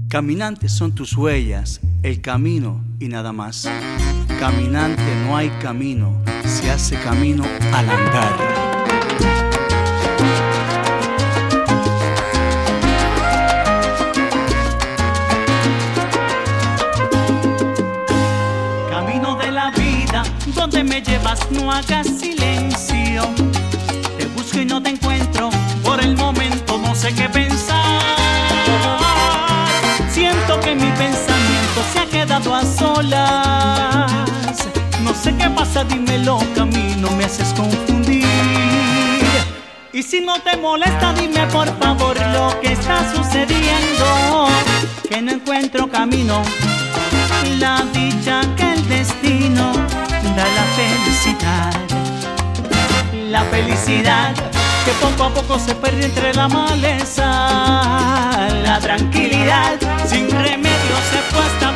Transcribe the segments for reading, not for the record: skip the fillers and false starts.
Caminantes son tus huellas, el camino y nada más. Caminante no hay camino, se hace camino al andar. Camino de la vida, donde me llevas no hagas silencio. Te busco y no te encuentro, por el momento no sé qué pensar. Siento que mi pensamiento se ha quedado a solas. No sé qué pasa, dímelo, camino, me haces confundir. Y si no te molesta, dime por favor lo que está sucediendo. Que no encuentro camino, la dicha que el destino da, la felicidad que poco a poco se pierde entre la maleza. La tranquilidad sin remedio se fue hasta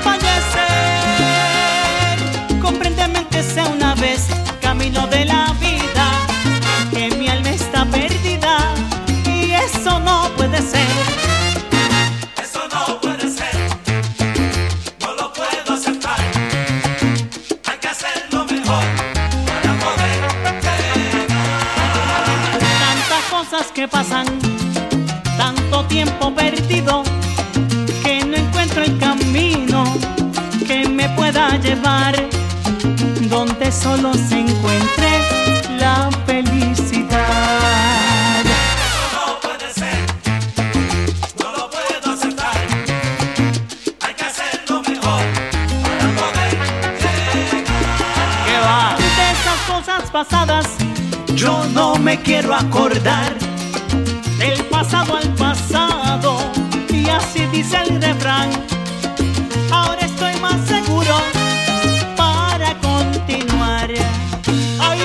fallecer. Compréndeme aunque sea una vez, camino de la vida, que mi alma está perdida y eso no puede ser. Eso no puede ser, no lo puedo aceptar. Hay que hacerlo mejor para poder llegar. Tantas cosas que pasan, tanto tiempo perdido, que no encuentro el camino que me pueda llevar donde solo se encuentre la felicidad. No puede ser, no lo puedo aceptar. Hay que hacerlo mejor para poder llegar. ¿Qué va? De esas cosas pasadas yo no me quiero acordar. Del pasado al pasado, y así dice el refrán. Ahora estoy más seguro para continuar. Ay.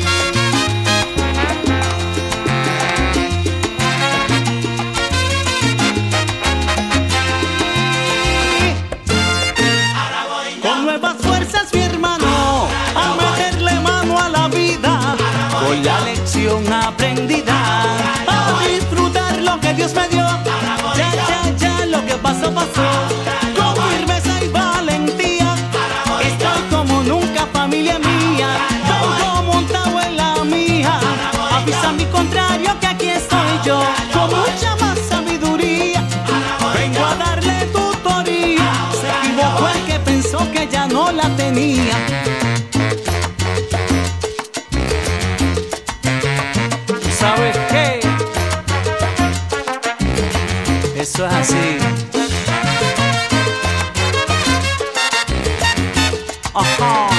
Con nuevas fuerzas, mi hermano, a meterle mano a la vida, con la lección aprendida, a disfrutar lo que Dios me dio. Ya, lo que pasó, pasó. Con firmeza y valentía, estoy como nunca, familia mía. Vengo montado en la mía, avisa mi contrario que aquí estoy yo, con mucha más sabiduría. Vengo a darle tutoría, se equivocó el que pensó que ya no la tenía. ¿Sabes qué? Eso es así. Ajá.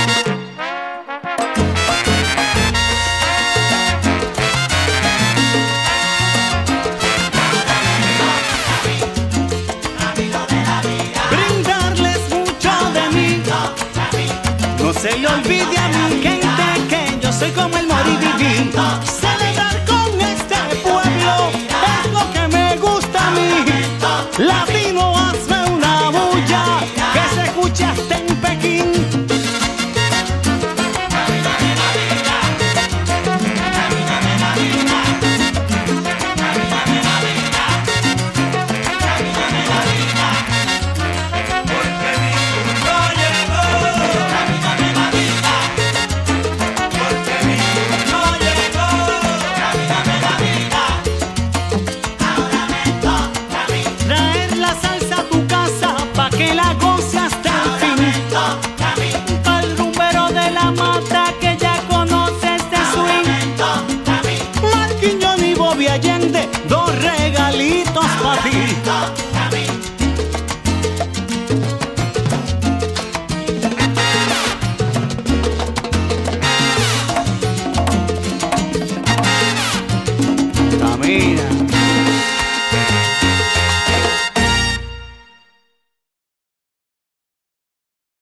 Brindarles mucho de mí, no se le olvide a mi